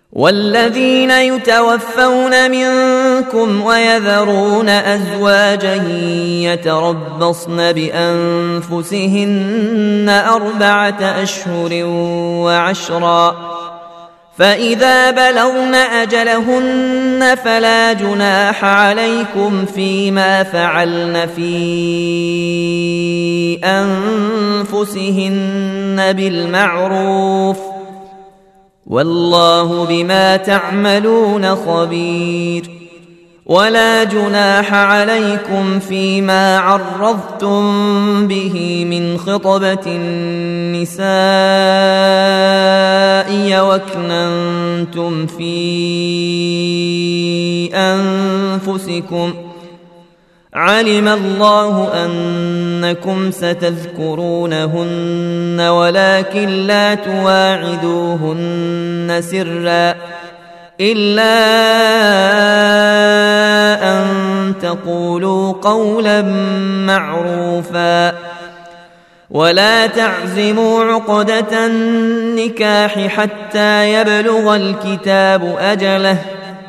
والذين يتوفون منكم ويذرون أزواجا يتربصن بأنفسهن 4 أشهر و10، فإذا بلغن أجلهن فلا جناح عليكم فيما فعلن في أنفسهن بالمعروف، والله بما تعملون خبير. ولا جناح عليكم فيما عرضتم به من خطبة النساء وأكننتم في أنفسكم، علم الله أنكم ستذكرونهن ولكن لا تواعدوهن سرا إلا أن تقولوا قولا معروفا. ولا تعزموا عقدة النكاح حتى يبلغ الكتاب أجله،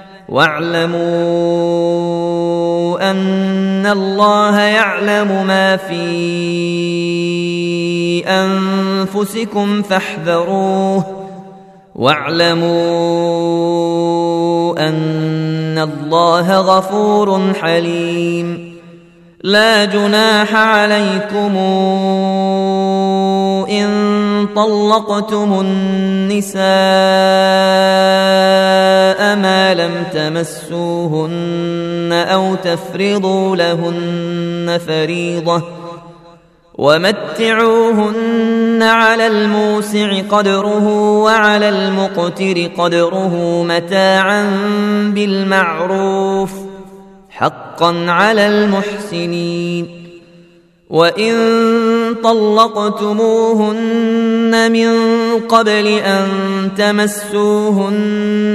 واعلموا أن الله يعلم ما في أنفسكم فاحذروه، واعلموا أن الله غفور حليم. لا جناح عليكم إن طلقتم النساء ما لم تمسوهن أو تفرضوا لهن فريضة، ومتعوهن على الموسع قدره وعلى المقتر قدره متاعا بالمعروف، حقا على المحسنين. وإن طلقتموهن من قبل أن تمسوهن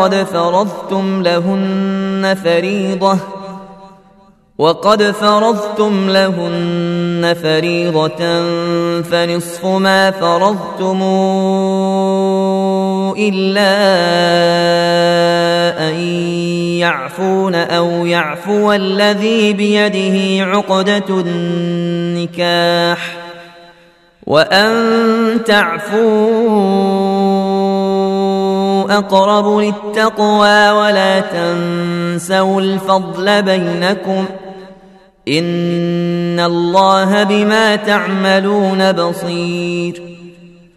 وقد فرضتم لهن فريضة فنصف ما فرضتم إلا أن يعفون أو يعفو الذي بيده عقدة النكاح، وأن تعفوا أقرب للتقوى، ولا تنسوا الفضل بينكم، إن الله بما تعملون بصير.